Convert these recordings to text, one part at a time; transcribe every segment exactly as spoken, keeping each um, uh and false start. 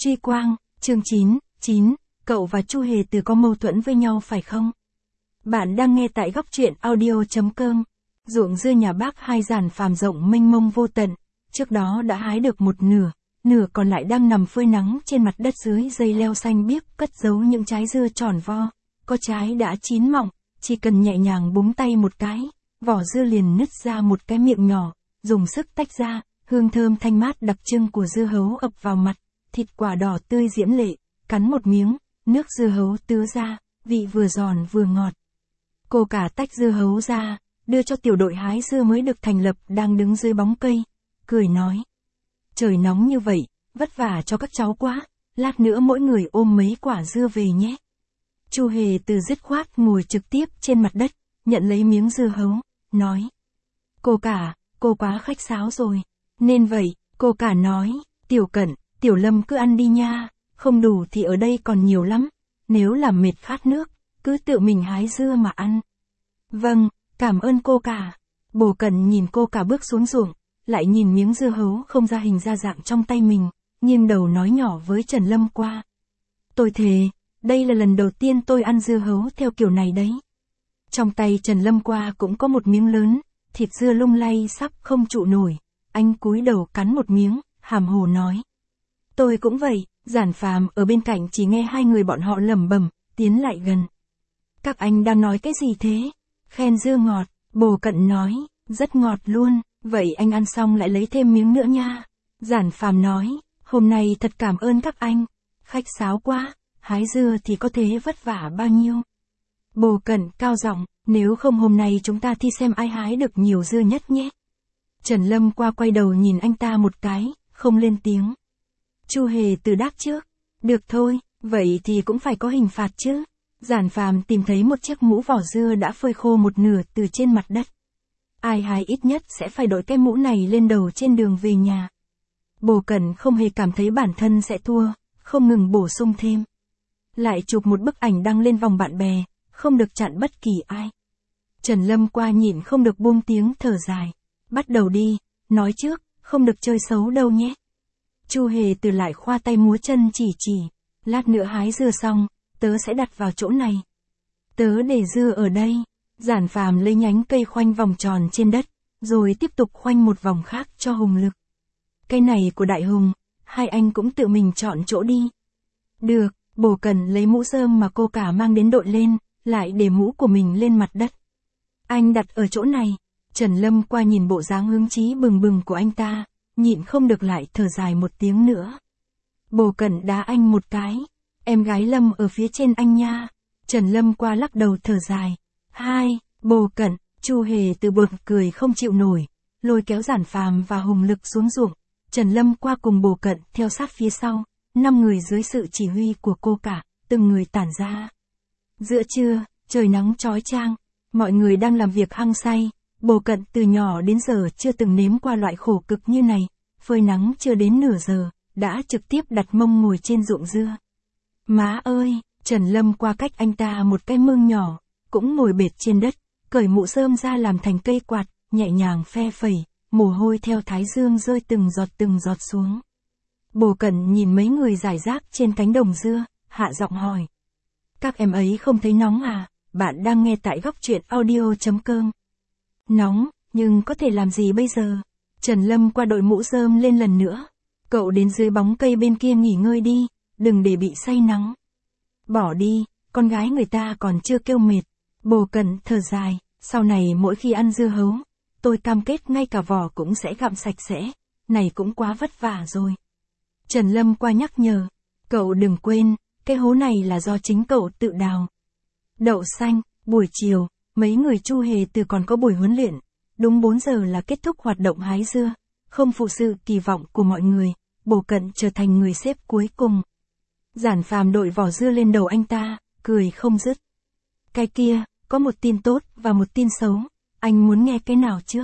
Truy quang, chương chín, chín, cậu và Chu Hề Từ có mâu thuẫn với nhau phải không? Bạn đang nghe tại góc truyện audio.com. Ruộng dưa nhà bác Hai Giản Phàm rộng mênh mông vô tận, trước đó đã hái được một nửa, nửa còn lại đang nằm phơi nắng trên mặt đất dưới dây leo xanh biếc cất giấu những trái dưa tròn vo, có trái đã chín mọng, chỉ cần nhẹ nhàng búng tay một cái, vỏ dưa liền nứt ra một cái miệng nhỏ, dùng sức tách ra, hương thơm thanh mát đặc trưng của dưa hấu ập vào mặt, thịt quả đỏ tươi diễm lệ, cắn một miếng, nước dưa hấu tứa ra, vị vừa giòn vừa ngọt. Cô cả tách dưa hấu ra, đưa cho tiểu đội hái dưa mới được thành lập đang đứng dưới bóng cây, cười nói. Trời nóng như vậy, vất vả cho các cháu quá, lát nữa mỗi người ôm mấy quả dưa về nhé. Chu Hề Từ dứt khoát ngồi trực tiếp trên mặt đất, nhận lấy miếng dưa hấu, nói. Cô cả, cô quá khách sáo rồi. Nên vậy, cô cả nói, Tiểu Cẩn, Tiểu Lâm cứ ăn đi nha, không đủ thì ở đây còn nhiều lắm, nếu làm mệt khát nước, cứ tự mình hái dưa mà ăn. Vâng, cảm ơn cô cả. Bồ Cẩn nhìn cô cả bước xuống ruộng, lại nhìn miếng dưa hấu không ra hình ra dạng trong tay mình, nghiêng đầu nói nhỏ với Trần Lâm qua. Tôi thề, đây là lần đầu tiên tôi ăn dưa hấu theo kiểu này đấy. Trong tay Trần Lâm qua cũng có một miếng lớn, thịt dưa lung lay sắp không trụ nổi, anh cúi đầu cắn một miếng, hàm hồ nói. Tôi cũng vậy. Giản Phàm ở bên cạnh chỉ nghe hai người bọn họ lẩm bẩm, tiến lại gần. Các anh đang nói cái gì thế? Khen dưa ngọt, Bồ Cận nói, rất ngọt luôn, vậy anh ăn xong lại lấy thêm miếng nữa nha. Giản Phàm nói, hôm nay thật cảm ơn các anh, khách sáo quá, hái dưa thì có thế vất vả bao nhiêu. Bồ Cận cao giọng, nếu không hôm nay chúng ta thi xem ai hái được nhiều dưa nhất nhé. Trần Lâm qua quay đầu nhìn anh ta một cái, không lên tiếng. Chu Hề Từ đáp trước, được thôi, vậy thì cũng phải có hình phạt chứ. Giản Phàm tìm thấy một chiếc mũ vỏ dưa đã phơi khô một nửa từ trên mặt đất. Ai hái ít nhất sẽ phải đội cái mũ này lên đầu trên đường về nhà. Bồ Cẩn không hề cảm thấy bản thân sẽ thua, không ngừng bổ sung thêm. Lại chụp một bức ảnh đăng lên vòng bạn bè, không được chặn bất kỳ ai. Trần Lâm qua nhịn không được buông tiếng thở dài. Bắt đầu đi, nói trước, không được chơi xấu đâu nhé. Chu Hề Từ lại khoa tay múa chân chỉ chỉ, lát nữa hái dưa xong, tớ sẽ đặt vào chỗ này. Tớ để dưa ở đây. Giản Phàm lấy nhánh cây khoanh vòng tròn trên đất, rồi tiếp tục khoanh một vòng khác cho Hùng Lực. Cây này của Đại Hùng, hai anh cũng tự mình chọn chỗ đi. Được, Bồ Cần lấy mũ rơm mà cô cả mang đến đội lên, lại để mũ của mình lên mặt đất. Anh đặt ở chỗ này. Trần Lâm qua nhìn bộ dáng hứng chí bừng bừng của anh ta, nhịn không được lại thở dài một tiếng nữa. Bồ Cẩn đá anh một cái. Em gái Lâm ở phía trên anh nha. Trần Lâm qua lắc đầu thở dài. Hai, Bồ Cẩn, Chu Hề Từ bực cười không chịu nổi, lôi kéo Giản Phàm và Hùng Lực xuống ruộng. Trần Lâm qua cùng Bồ Cẩn theo sát phía sau, năm người dưới sự chỉ huy của cô cả, từng người tản ra. Giữa trưa, trời nắng chói chang, mọi người đang làm việc hăng say. Bồ Cận từ nhỏ đến giờ chưa từng nếm qua loại khổ cực như này, phơi nắng chưa đến nửa giờ, đã trực tiếp đặt mông ngồi trên ruộng dưa. Má ơi, Trần Lâm qua cách anh ta một cái mương nhỏ, cũng ngồi bệt trên đất, cởi mũ rơm ra làm thành cây quạt, nhẹ nhàng phe phẩy, mồ hôi theo thái dương rơi từng giọt từng giọt xuống. Bồ Cận nhìn mấy người rải rác trên cánh đồng dưa, hạ giọng hỏi. Các em ấy không thấy nóng à? Bạn đang nghe tại góc truyện audio.com. Nóng, nhưng có thể làm gì bây giờ? Trần Lâm qua đội mũ rơm lên lần nữa. Cậu đến dưới bóng cây bên kia nghỉ ngơi đi, đừng để bị say nắng. Bỏ đi, con gái người ta còn chưa kêu mệt. Bồ Cẩn thở dài, sau này mỗi khi ăn dưa hấu, tôi cam kết ngay cả vỏ cũng sẽ gặm sạch sẽ, này cũng quá vất vả rồi. Trần Lâm qua nhắc nhở, cậu đừng quên, cái hố này là do chính cậu tự đào. Đậu xanh, buổi chiều, mấy người Chu Hề Từ còn có buổi huấn luyện, đúng bốn giờ là kết thúc hoạt động hái dưa, không phụ sự kỳ vọng của mọi người, Bồ Cận trở thành người xếp cuối cùng. Giản Phàm đội vỏ dưa lên đầu anh ta, cười không dứt. Cái kia, có một tin tốt và một tin xấu, anh muốn nghe cái nào trước?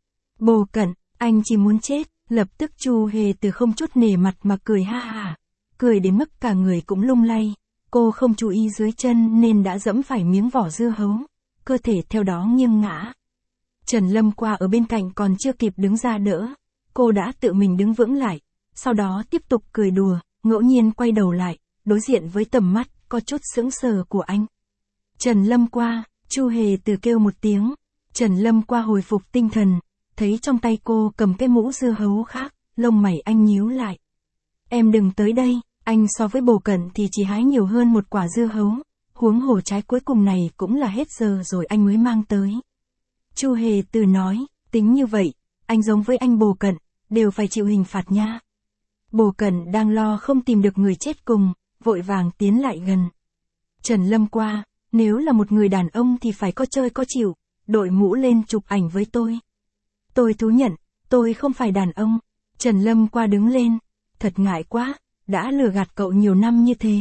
Bồ Cận, anh chỉ muốn chết, lập tức Chu Hề Từ không chút nể mặt mà cười ha hả, cười đến mức cả người cũng lung lay, cô không chú ý dưới chân nên đã dẫm phải miếng vỏ dưa hấu, cơ thể theo đó nghiêng ngã. Trần Lâm qua ở bên cạnh còn chưa kịp đứng ra đỡ, cô đã tự mình đứng vững lại, sau đó tiếp tục cười đùa, ngẫu nhiên quay đầu lại, đối diện với tầm mắt, có chút sững sờ của anh. Trần Lâm Qua, Chu Hề Từ kêu một tiếng. Trần Lâm Qua hồi phục tinh thần, thấy trong tay cô cầm cái mũ dưa hấu khác, lông mày anh nhíu lại. Em đừng tới đây, anh so với Bồ Cận thì chỉ hái nhiều hơn một quả dưa hấu, huống hồ trái cuối cùng này cũng là hết giờ rồi anh mới mang tới. Chu Hề Từ nói, tính như vậy, anh giống với anh Bồ Cận, đều phải chịu hình phạt nha. Bồ Cận đang lo không tìm được người chết cùng, vội vàng tiến lại gần. Trần Lâm Qua, nếu là một người đàn ông thì phải có chơi có chịu, đội mũ lên chụp ảnh với tôi. Tôi thú nhận, tôi không phải đàn ông. Trần Lâm Qua đứng lên, thật ngại quá, đã lừa gạt cậu nhiều năm như thế.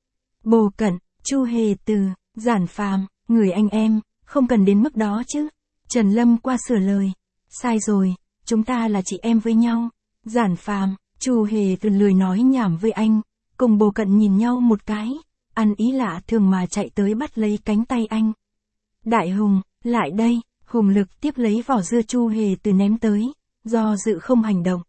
Bồ Cận, Chu Hề Từ, Giản Phàm, người anh em, không cần đến mức đó chứ. Trần Lâm Qua sửa lời, sai rồi, chúng ta là chị em với nhau. Giản Phàm, Chu Hề Từ lười nói nhảm với anh, cùng Bồ Cận nhìn nhau một cái, ăn ý lạ thường mà chạy tới bắt lấy cánh tay anh. Đại Hùng, lại đây. Hùng Lực tiếp lấy vỏ dưa Chu Hề Từ ném tới, do dự không hành động.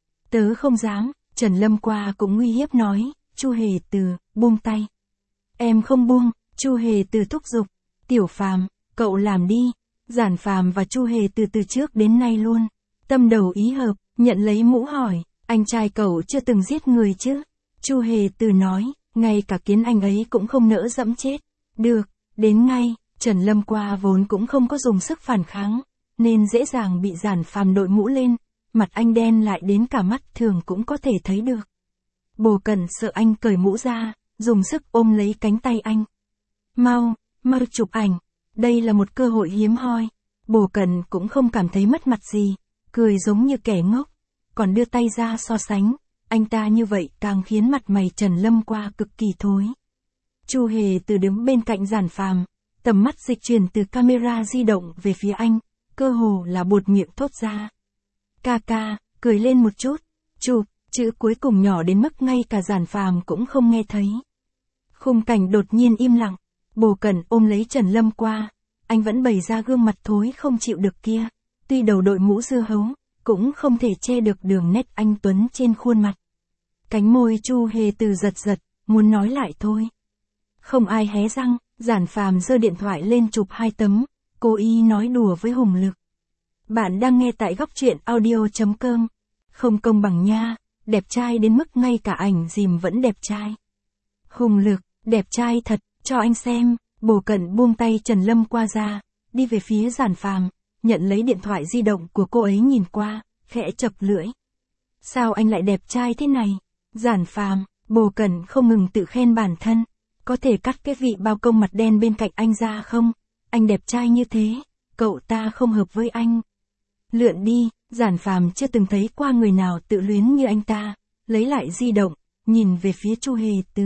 Tớ không dám. Trần Lâm Qua cũng nguy hiếp nói, Chu Hề Từ, buông tay. Em không buông. Chu Hề Từ thúc giục. Tiểu Phàm, cậu làm đi. Giản Phàm và Chu Hề Từ từ trước đến nay luôn tâm đầu ý hợp, nhận lấy mũ hỏi, anh trai cậu chưa từng giết người chứ? Chu Hề Từ nói, ngay cả kiến anh ấy cũng không nỡ dẫm chết. Được, đến ngay. Trần Lâm Qua vốn cũng không có dùng sức phản kháng, nên dễ dàng bị Giản Phàm đội mũ lên, mặt anh đen lại đến cả mắt thường cũng có thể thấy được. Bồ Cận sợ anh cởi mũ ra, dùng sức ôm lấy cánh tay anh. Mau, mau chụp ảnh, đây là một cơ hội hiếm hoi. Bồ Cận cũng không cảm thấy mất mặt gì, cười giống như kẻ ngốc, còn đưa tay ra so sánh, anh ta như vậy càng khiến mặt mày Trần Lâm Qua cực kỳ thối. Chu Hề Từ đứng bên cạnh Giản Phàm, tầm mắt dịch chuyển từ camera di động về phía anh, cơ hồ là buột miệng thốt ra. Ca ca, cười lên một chút, chụp, chữ cuối cùng nhỏ đến mức ngay cả Giản Phàm cũng không nghe thấy. Khung cảnh đột nhiên im lặng, Bồ Cận ôm lấy Trần Lâm Qua, anh vẫn bày ra gương mặt thối không chịu được kia, tuy đầu đội mũ dưa hấu, cũng không thể che được đường nét anh tuấn trên khuôn mặt. Cánh môi Chu Hề Từ giật giật, muốn nói lại thôi. Không ai hé răng. Giản Phàm giơ điện thoại lên chụp hai tấm, cố ý nói đùa với Hùng Lực. Bạn đang nghe tại góc truyện audio chấm com. Không công bằng nha, đẹp trai đến mức ngay cả ảnh dìm vẫn đẹp trai. Hùng Lực, đẹp trai thật, cho anh xem. Bồ Cận buông tay Trần Lâm Qua ra, đi về phía Giản Phàm, nhận lấy điện thoại di động của cô ấy nhìn qua, khẽ chập lưỡi. Sao anh lại đẹp trai thế này? Giản Phàm, Bồ Cận không ngừng tự khen bản thân. Có thể cắt cái vị bao công mặt đen bên cạnh anh ra không? Anh đẹp trai như thế, cậu ta không hợp với anh. Lượn đi. Giản Phàm chưa từng thấy qua người nào tự luyến như anh ta, lấy lại di động, nhìn về phía Chu Hề Từ.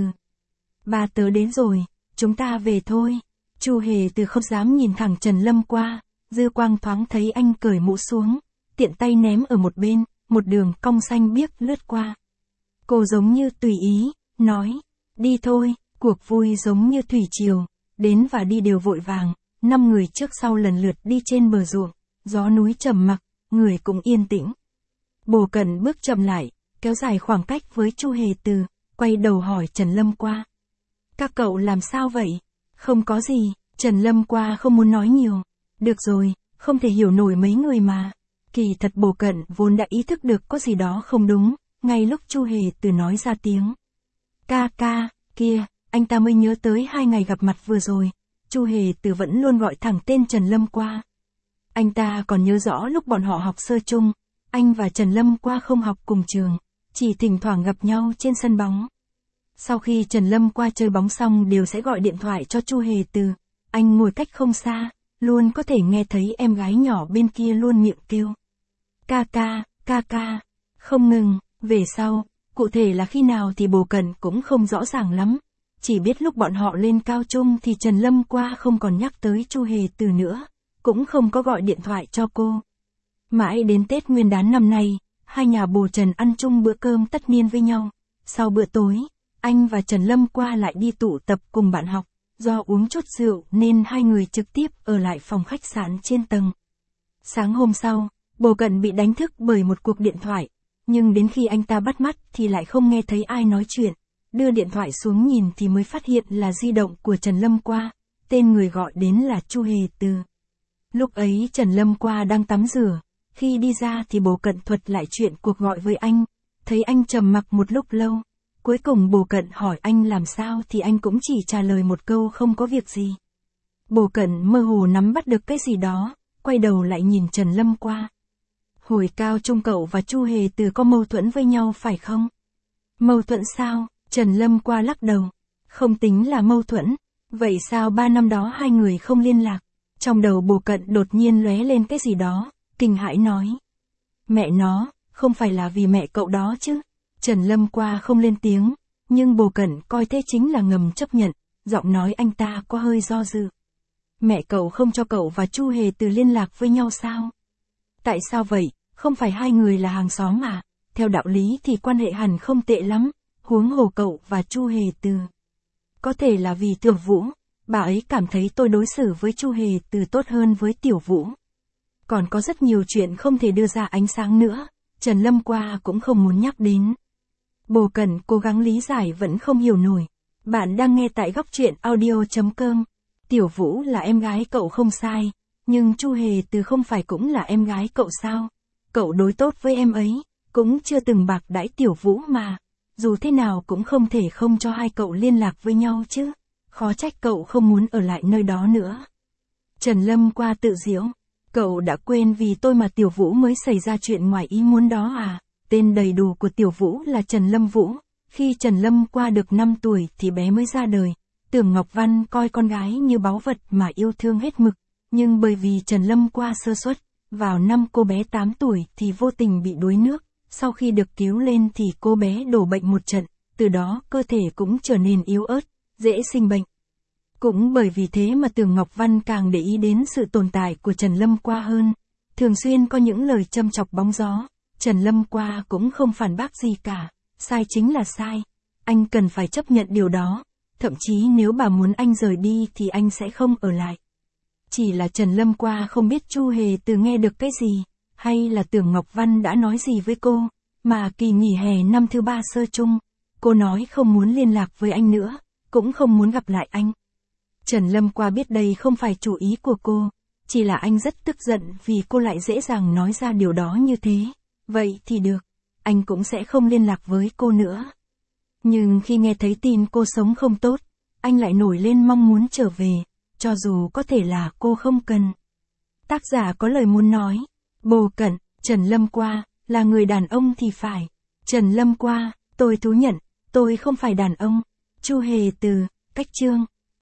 Ba tớ đến rồi, chúng ta về thôi. Chu Hề Từ không dám nhìn thẳng Trần Lâm Qua, dư quang thoáng thấy anh cởi mũ xuống, tiện tay ném ở một bên, một đường cong xanh biếc lướt qua. Cô giống như tùy ý, nói, đi thôi. Cuộc vui giống như thủy triều, đến và đi đều vội vàng, năm người trước sau lần lượt đi trên bờ ruộng, gió núi trầm mặc, người cũng yên tĩnh. Bồ Cận bước chậm lại, kéo dài khoảng cách với Chu Hề Từ, quay đầu hỏi Trần Lâm Qua. Các cậu làm sao vậy? Không có gì. Trần Lâm Qua không muốn nói nhiều. Được rồi, không thể hiểu nổi mấy người mà. Kỳ thật Bồ Cận vốn đã ý thức được có gì đó không đúng, ngay lúc Chu Hề Từ nói ra tiếng. Ca ca, kia. Anh ta mới nhớ tới hai ngày gặp mặt vừa rồi, Chu Hề Từ vẫn luôn gọi thẳng tên Trần Lâm Qua. Anh ta còn nhớ rõ lúc bọn họ học sơ chung, anh và Trần Lâm Qua không học cùng trường, chỉ thỉnh thoảng gặp nhau trên sân bóng. Sau khi Trần Lâm Qua chơi bóng xong đều sẽ gọi điện thoại cho Chu Hề Từ, anh ngồi cách không xa, luôn có thể nghe thấy em gái nhỏ bên kia luôn miệng kêu. Ca ca, ca ca, không ngừng, về sau, cụ thể là khi nào thì Bồ Cận cũng không rõ ràng lắm. Chỉ biết lúc bọn họ lên cao trung thì Trần Lâm Qua không còn nhắc tới Chu Hề Từ nữa, cũng không có gọi điện thoại cho cô. Mãi đến Tết Nguyên đán năm nay, hai nhà Bồ Trần ăn chung bữa cơm tất niên với nhau. Sau bữa tối, anh và Trần Lâm Qua lại đi tụ tập cùng bạn học, do uống chút rượu nên hai người trực tiếp ở lại phòng khách sạn trên tầng. Sáng hôm sau, Bồ Cận bị đánh thức bởi một cuộc điện thoại, Nhưng đến khi anh ta bắt mắt thì lại không nghe thấy ai nói chuyện. Đưa điện thoại xuống nhìn thì mới phát hiện là di động của Trần Lâm Qua. Tên người gọi đến là Chu Hề Từ. Lúc ấy Trần Lâm Qua đang tắm rửa. Khi đi ra thì Bồ Cận thuật lại chuyện cuộc gọi với anh. Thấy anh trầm mặc một lúc lâu. Cuối cùng Bồ Cận hỏi anh làm sao thì anh cũng chỉ trả lời một câu không có việc gì. Bồ Cận mơ hồ nắm bắt được cái gì đó, quay đầu lại nhìn Trần Lâm Qua. Hồi cao trung cậu và Chu Hề Từ có mâu thuẫn với nhau phải không? Mâu thuẫn sao? Trần Lâm Qua lắc đầu. Không tính là mâu thuẫn. Vậy sao ba năm đó hai người không liên lạc? Trong đầu Bồ Cận đột nhiên lóe lên cái gì đó, kinh hãi nói. Mẹ nó, không phải là vì mẹ cậu đó chứ? Trần Lâm Qua không lên tiếng, nhưng Bồ Cận coi thế chính là ngầm chấp nhận, giọng nói anh ta có hơi do dự. Mẹ cậu không cho cậu và Chu Hề Từ liên lạc với nhau sao? Tại sao vậy? Không phải hai người là hàng xóm à? Theo đạo lý thì quan hệ hẳn không tệ lắm, huống hồ cậu và Chu Hề Từ. Có thể là vì Tiểu Vũ, bà ấy cảm thấy tôi đối xử với Chu Hề Từ tốt hơn với Tiểu Vũ. Còn có rất nhiều chuyện không thể đưa ra ánh sáng nữa, Trần Lâm Qua cũng không muốn nhắc đến. Bồ Cận cố gắng lý giải vẫn không hiểu nổi. Bạn đang nghe tại góc truyện audio chấm com. Tiểu Vũ là em gái cậu không sai, nhưng Chu Hề Từ không phải cũng là em gái cậu sao? Cậu đối tốt với em ấy, cũng chưa từng bạc đãi Tiểu Vũ mà. Dù thế nào cũng không thể không cho hai cậu liên lạc với nhau chứ. Khó trách cậu không muốn ở lại nơi đó nữa. Trần Lâm Qua tự giễu. Cậu đã quên vì tôi mà Tiểu Vũ mới xảy ra chuyện ngoài ý muốn đó à? Tên đầy đủ của Tiểu Vũ là Trần Lâm Vũ. Khi Trần Lâm Qua được năm tuổi thì bé mới ra đời. Tưởng Ngọc Văn coi con gái như báu vật mà yêu thương hết mực. Nhưng bởi vì Trần Lâm Qua sơ suất, vào năm cô bé tám tuổi thì vô tình bị đuối nước. Sau khi được cứu lên thì cô bé đổ bệnh một trận. Từ đó cơ thể cũng trở nên yếu ớt, dễ sinh bệnh. Cũng bởi vì thế mà Tưởng Ngọc Văn càng để ý đến sự tồn tại của Trần Lâm Qua hơn. Thường xuyên có những lời châm chọc bóng gió. Trần Lâm Qua cũng không phản bác gì cả. Sai chính là sai. Anh cần phải chấp nhận điều đó. Thậm chí nếu bà muốn anh rời đi thì anh sẽ không ở lại. Chỉ là Trần Lâm Qua không biết Chu Hề Từ nghe được cái gì. Hay là Tưởng Ngọc Văn đã nói gì với cô. Mà kỳ nghỉ hè năm thứ ba sơ chung. Cô nói không muốn liên lạc với anh nữa. Cũng không muốn gặp lại anh. Trần Lâm Qua biết đây không phải chủ ý của cô. Chỉ là anh rất tức giận vì cô lại dễ dàng nói ra điều đó như thế. Vậy thì được. Anh cũng sẽ không liên lạc với cô nữa. Nhưng khi nghe thấy tin cô sống không tốt, anh lại nổi lên mong muốn trở về. Cho dù có thể là cô không cần. Tác giả có lời muốn nói. Bồ Cận, Trần Lâm Qua, là người đàn ông thì phải. Trần Lâm Qua, tôi thú nhận, tôi không phải đàn ông. Chu Hề Từ, cách chương.